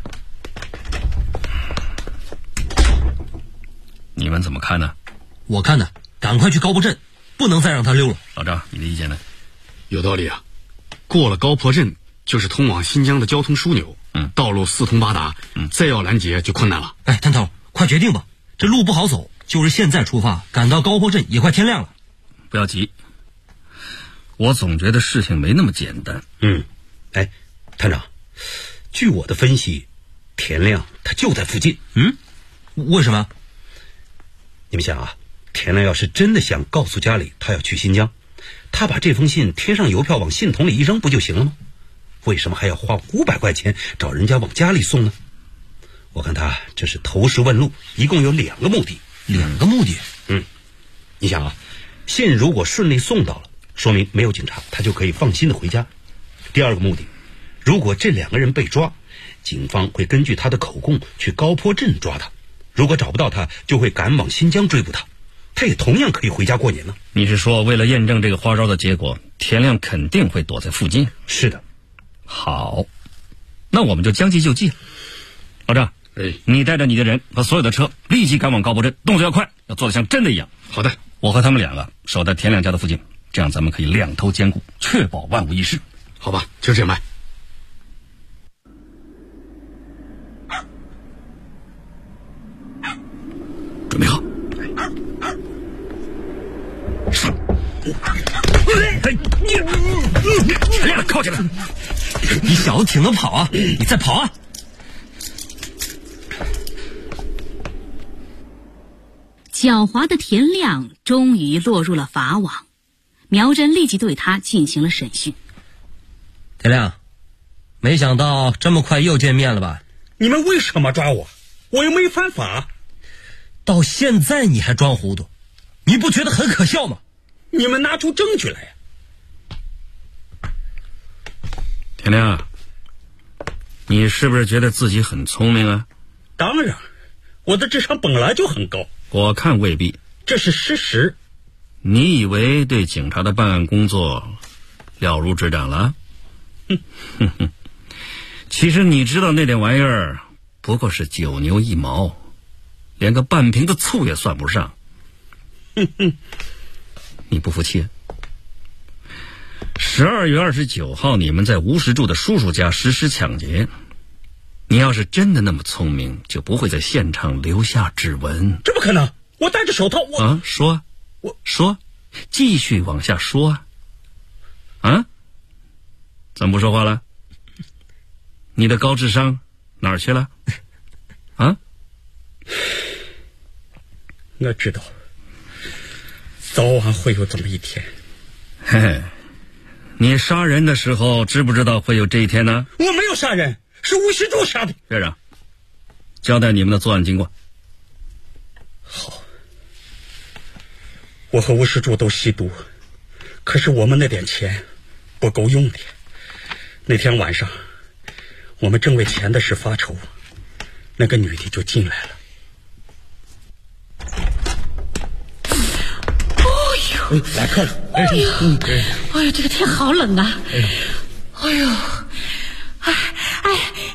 你们怎么看呢？ 我看呢，赶快去高坡镇，不能再让他溜了。 老张，你的意见呢？ 有道理啊，过了高坡镇就是通往新疆的交通枢纽，道路四通八达，再要拦截就困难了。 哎，探头，快决定吧，这路不好走，就是现在出发，赶到高坡镇也快天亮了。 不要急，我总觉得事情没那么简单。 哎，探长，据我的分析，田亮他就在附近。 为什么？ 你们想啊，田亮要是真的想告诉家里他要去新疆，他把这封信贴上邮票往信筒里一扔不就行了吗？为什么还要花500块钱找人家往家里送呢？我看他这是投石问路，一共有2个目的。 2个目的？ 你想啊，信如果顺利送到了，说明没有警察，他就可以放心的回家。第2个目的，如果这2个人被抓，警方会根据他的口供去高坡镇抓他，如果找不到他，就会赶往新疆追捕他，他也同样可以回家过年呢。 你是说为了验证这个花招的结果，田亮肯定会躲在附近？ 是的。 好，那我们就将计就计。老张，你带着你的人和所有的车立即赶往高坡镇，动作要快，要做得像真的一样。 好的， 我和他们2个守在田亮家的附近，这样咱们可以2头兼顾，确保万无一失。 好吧，就这样办。 准备好。田亮，靠近了！ 你小子挺能跑啊！你再跑啊！ 狡猾的田亮终于落入了法网，苗真立即对他进行了审讯。 田亮，没想到这么快又见面了吧？ 你们为什么抓我？我又没犯法。 到现在你还装糊涂，你不觉得很可笑吗？ 你们拿出证据来呀！ 田亮，你是不是觉得自己很聪明啊？ 当然，我的智商本来就很高。 我看未必。 这是事实。 你以为对警察的办案工作了如指掌了？其实你知道那点玩意儿不过是9牛1毛，连个半瓶的醋也算不上。你不服气？12月29号你们在吴石柱的叔叔家实施抢劫，你要是真的那么聪明，就不会在现场留下指纹。 这不可能，我戴着手套。 说，继续往下说啊！怎么不说话了？你的高智商哪儿去了？啊？ 我知道，早晚会有这么一天。 嘿嘿，你杀人的时候知不知道会有这一天呢？ 我没有杀人，是吴石柱杀的。 院长，交代你们的作案经过。 好，我和吴石柱都吸毒，可是我们那点钱不够用的。那天晚上，我们正为钱的事发愁，那个女的就进来了。 来客了！哎呀，这个天好冷啊！哎呦，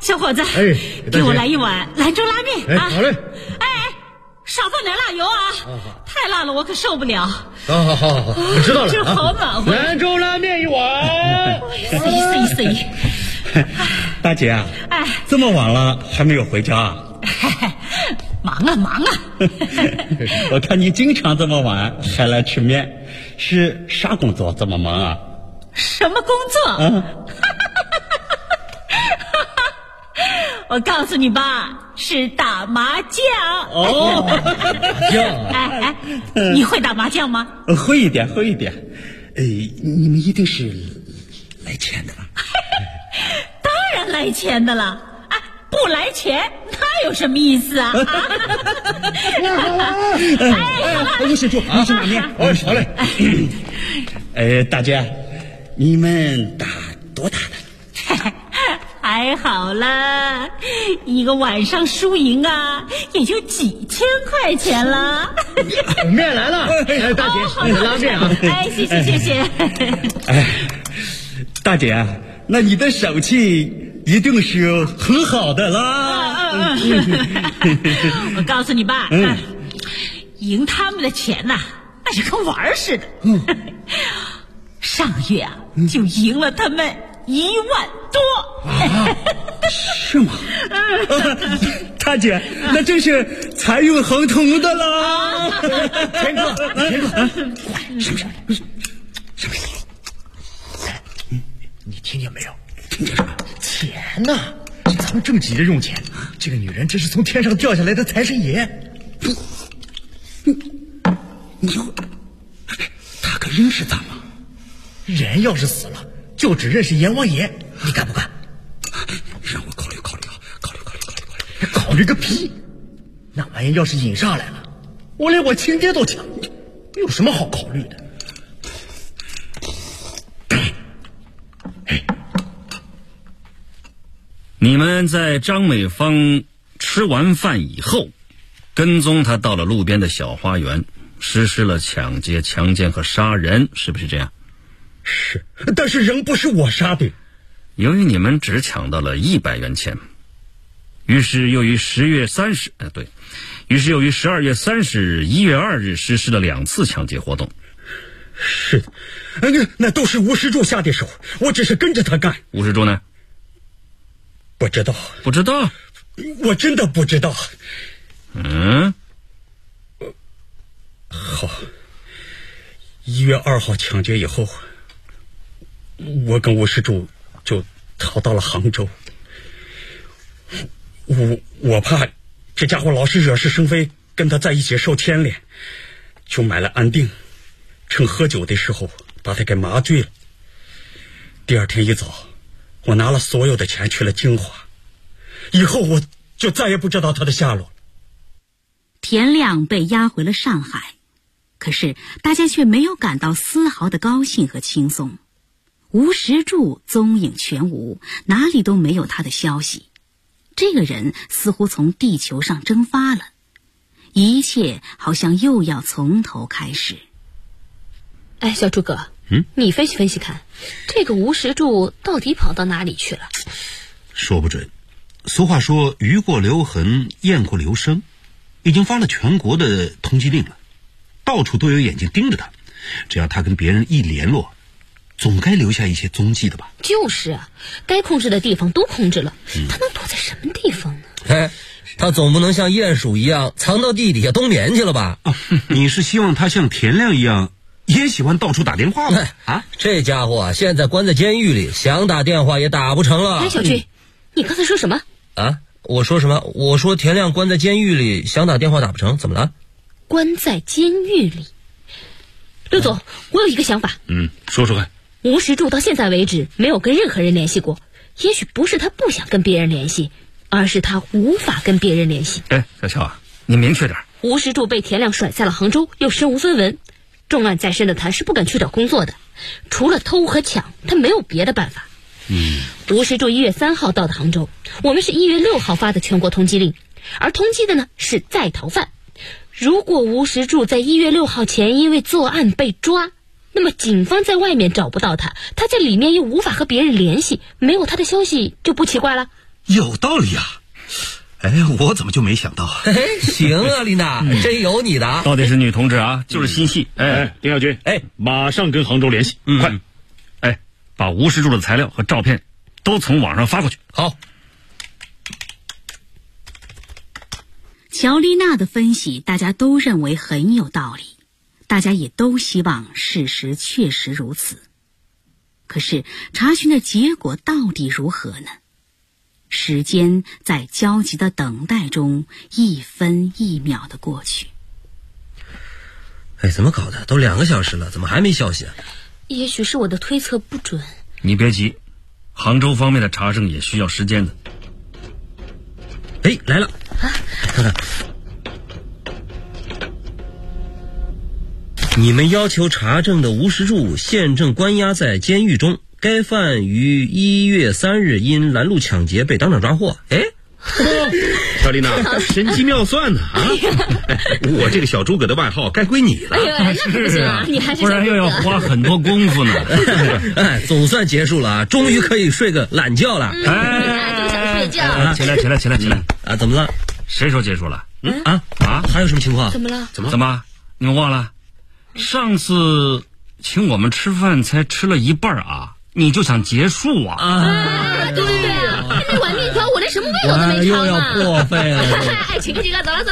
小伙子，给我来一碗兰州拉面啊！ 好嘞。 少放点辣油啊！太辣了，我可受不了。 好，知道了。 这好暖和。 兰州拉面一碗。 C。 大姐啊，这么晚了还没有回家啊？ 忙啊！ 我看你经常这么晚还来吃面，是啥工作这么忙啊？ 什么工作？我告诉你吧，是打麻将。 麻将。 你会打麻将吗？ 会一点。你们一定是来钱的吧？ 当然来钱的了。不来钱，那有什么意思啊？ 吴施主，你去拿面。好嘞。大姐，你们打多大的？ 还好啦，一个晚上输赢啊，也就几千块钱了。 面来了，大姐，拉面啊！ 谢谢。 大姐，那你的手气一定是很好的啦。 我告诉你吧，赢他们的钱呐，那就跟玩似的。上月啊，就赢了他们1万多。 是吗？大姐，那真是财运亨通的啦！ 钱哥， 是不是？ 你听见没有？听见什么？钱呐！咱们正急着用钱，这个女人真是从天上掉下来的财神爷。 你他可认识咱吗？ 人要是死了，就只认识阎王爷。你干不干？ 让我考虑。 考虑个屁！那玩意要是引上来了，我连我亲爹都抢，有什么好考虑的？ 你们在张美芳吃完饭以后，跟踪她到了路边的小花园，实施了抢劫、强奸和杀人，是不是这样？ 是，但是人不是我杀的。 由于你们只抢到了100元钱，于是又于12月30日、1月2日实施了2次抢劫活动。 是的，那都是吴施主下的手，我只是跟着他干。 吴施主呢？ 不知道，我真的不知道。好，1月2号抢劫以后，我跟吴施主就逃到了杭州。我怕这家伙老是惹是生非，跟他在一起受牵连，就买了安定，趁喝酒的时候把他给麻醉了。第二天一早，我拿了所有的钱去了金华，以后我就再也不知道他的下落了。 田亮被押回了上海，可是大家却没有感到丝毫的高兴和轻松。吴石柱踪影全无，哪里都没有他的消息。这个人似乎从地球上蒸发了，一切好像又要从头开始。 小诸葛，你分析分析看，这个吴石柱到底跑到哪里去了？ 说不准。俗话说鱼过留痕，雁过留声，已经发了全国的通缉令了，到处都有眼睛盯着他，只要他跟别人一联络，总该留下一些踪迹的吧。 就是啊，该控制的地方都控制了，他能躲在什么地方呢？ 他总不能像鼹鼠一样藏到地底下冬眠去了吧？ 你是希望他像田亮一样也喜欢到处打电话吗？ 这家伙现在关在监狱里，想打电话也打不成了。 小军，你刚才说什么？ 我说什么？我说田亮关在监狱里，想打电话打不成，怎么了？ 关在监狱里。刘总，我有一个想法。 说说看。 吴石柱到现在为止没有跟任何人联系过，也许不是他不想跟别人联系，而是他无法跟别人联系。 小乔啊，你明确点。 吴石柱被田亮甩在了杭州，又身无分文，重案在身的他是不敢去找工作的，除了偷和抢，他没有别的办法。吴石柱1月3号到的杭州，我们是1月6号发的全国通缉令，而通缉的呢是在逃犯。如果吴石柱在1月6号前因为作案被抓，那么警方在外面找不到他，他在里面又无法和别人联系，没有他的消息就不奇怪了。 有道理啊！哎，我怎么就没想到啊？ 行啊，丽娜，真有你的啊！ 到底是女同志啊，就是心细。 丁小军，马上跟杭州联系，快！把吴石柱的材料和照片都从网上发过去。 好。 乔丽娜的分析，大家都认为很有道理，大家也都希望事实确实如此。可是查询的结果到底如何呢？时间在焦急的等待中一分一秒的过去。 怎么搞的？都2个小时了，怎么还没消息啊？ 也许是我的推测不准。 你别急，杭州方面的查证也需要时间的。 来了，看看。你们要求查证的吴石柱现正关押在监狱中，该犯于1月3日因拦路抢劫被当场抓获。 小丽娜，神机妙算呢啊！我这个小诸葛的外号该归你了。 那可不行啊，你还是不然又要花很多功夫呢。 总算结束了啊，终于可以睡个懒觉了。 就想睡觉。 起来啊！怎么了？ 谁说结束了？ 还有什么情况？ 怎么了？ 怎么？你们忘了？上次请我们吃饭才吃了一半啊，你就想结束啊？ 对呀，那碗面条我连什么味道都没尝啊！ 又要破费了。 请客，走了。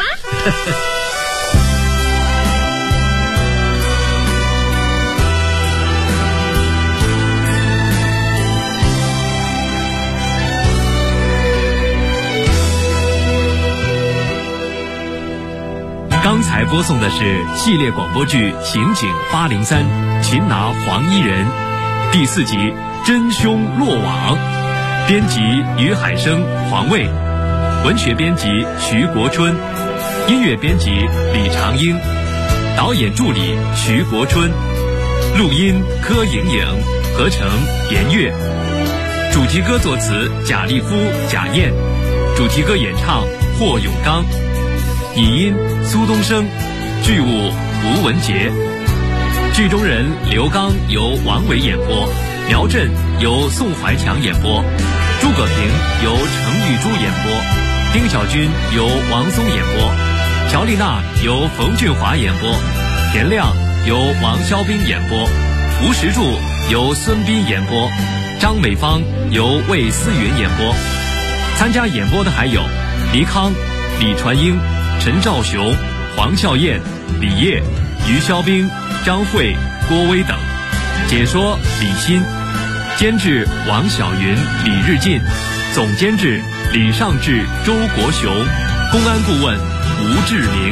刚才播送的是系列广播剧《刑警803》，擒拿黄衣人，第4集真凶落网。编辑于海生、黄卫，文学编辑徐国春，音乐编辑李长英，导演助理徐国春，录音柯莹莹，合成严月，主题歌作词贾立夫、贾燕，主题歌演唱霍永刚，拟音苏东升，剧务吴文杰，剧中人刘刚由王伟演播，苗震由宋怀强演播，诸葛平由程玉珠演播，丁小军由王松演播，乔丽娜由冯俊华演播，田亮由王肖兵演播，吴石柱由孙斌演播，张美芳由魏思云演播。参加演播的还有黎康、李传英、陈兆雄、黄笑燕、李烨、于肖兵、张慧、郭威等。解说李欣，监制王晓云、李日进，总监制李尚志、周国雄，公安顾问吴志明。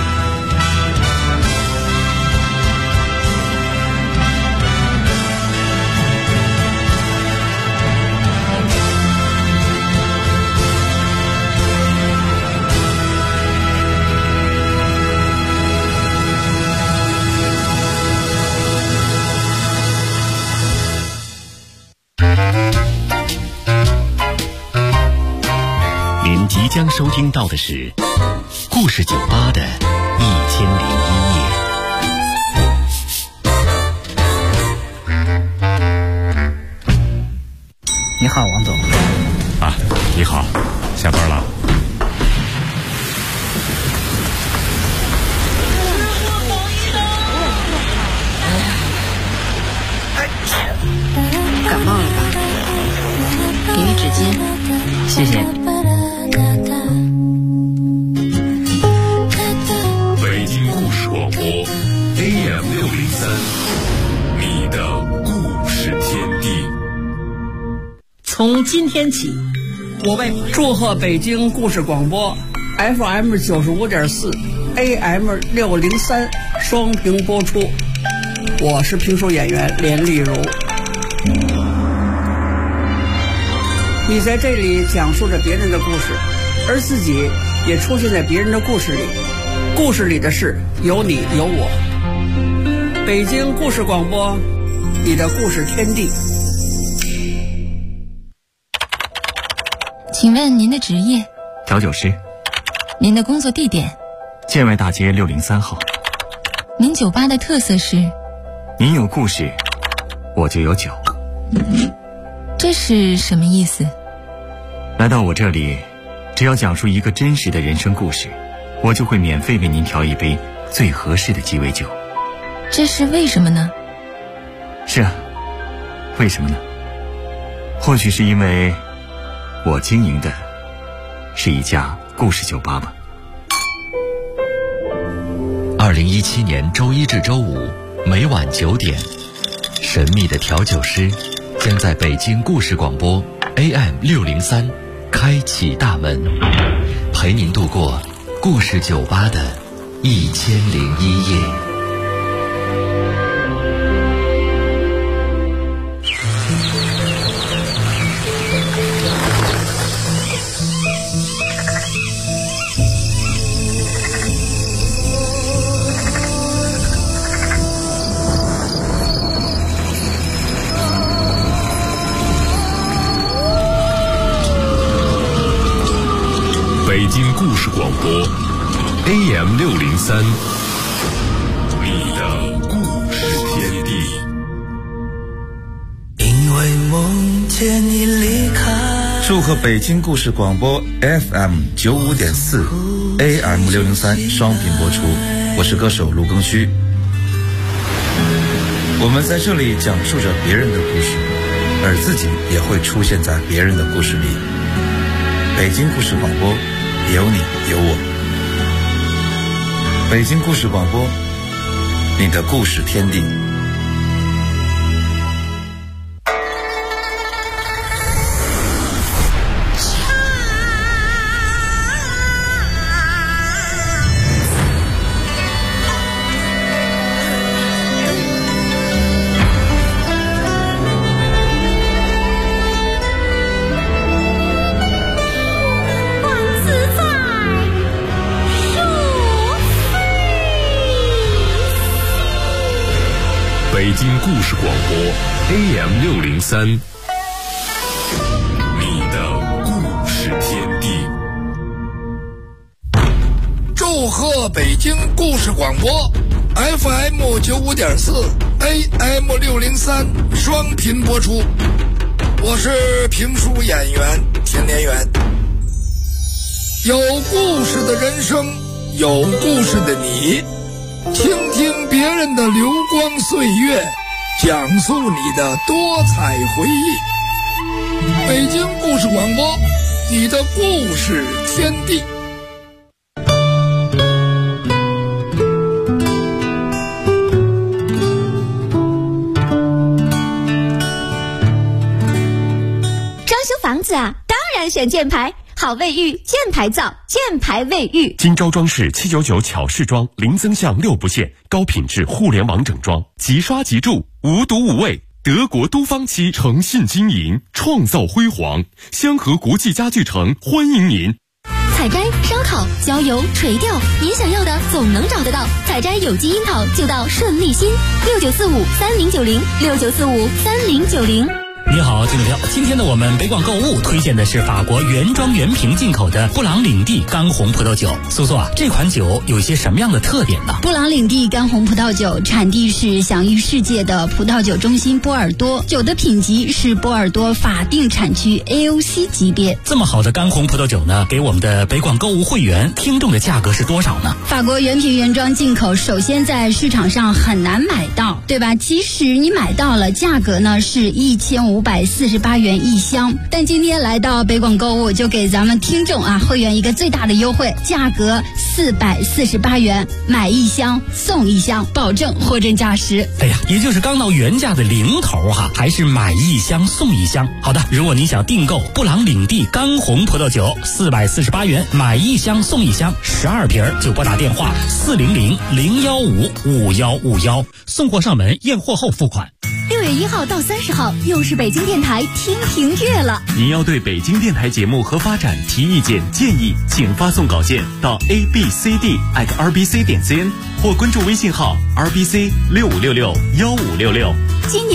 即将收听到的是故事酒吧的1001夜。 你好，王总。 啊，你好，下班了。 感冒了吧？给你纸巾，谢谢。 北京故事广播 AM603，你的故事天地。 从今天起，我为祝贺北京故事广播 FM 95.4 AM603 双屏播出。我是评书演员连丽如。你在这里讲述着别人的故事，而自己也出现在别人的故事里。故事里的事有你有我。北京故事广播，你的故事天地。 请问您的职业？ 调酒师。 您的工作地点？ 建外大街603号。 您酒吧的特色是？ 您有故事，我就有酒。 这是什么意思？ 来到我这里，只要讲述一个真实的人生故事，我就会免费为您调一杯最合适的鸡尾酒。 这是为什么呢？ 是啊，为什么呢？或许是因为我经营的是一家故事酒吧吧。 2017年周一至周五每晚9点，神秘的调酒师将在北京故事广播 AM603 开启大门，陪您度过故事酒吧的1001夜。 北京故事广播 AM603， 你的故事天地。 因为梦见你离开。 祝贺北京故事广播 FM95.4 AM603 双频播出，我是歌手卢庚戌。我们在这里讲述着别人的故事，而自己也会出现在别人的故事里。北京故事广播，有你有我。北京故事广播，你的故事天地。 北京故事广播 AM603， 你的故事天地。 祝贺北京故事广播 FM95.4 AM603 双频播出，我是评书演员田连元。有故事的人生，有故事的你，倾听别人的流光岁月，讲述你的多彩回忆。北京故事广播，你的故事天地。 装修房子啊，当然选箭牌。好卫浴，箭牌造，箭牌卫浴。 金招装饰799巧饰装，零增项6不限，高品质互联网整装，即刷即住，无毒无味。德国都方漆诚信经营，创造辉煌。香河国际家具城欢迎您。 采摘、烧烤、浇油、垂钓，你想要的总能找得到。采摘有机樱桃就到顺利新，69453090，69453090。 你好，金条。今天的我们北广购物推荐的是法国原装原瓶进口的布朗领地干红葡萄酒。苏苏啊，这款酒有一些什么样的特点呢？ 布朗领地干红葡萄酒产地是享誉世界的葡萄酒中心波尔多，酒的品级是波尔多法定产区 AOC 级别。 这么好的干红葡萄酒呢，给我们的北广购物会员听众的价格是多少呢？ 法国原瓶原装进口，首先在市场上很难买到，对吧？即使你买到了，价格呢是1548元一箱。但今天来到北广购物，就给咱们听众啊会员一个最大的优惠，价格448元，买一箱送一箱，保证货真价实。 哎呀，也就是刚到原价的零头哈，还是买一箱送一箱。好的，如果你想订购布朗领地干红葡萄酒，448元，买一箱送一箱，12瓶就拨打电话400-015-5151，送货上门，验货后付款。 6月1号到30号，又是北京电台听评月了。 您要对北京电台节目和发展提意见建议，请发送稿件到 abcd@rbc.cn 或关注微信号 rbc65661566。 今年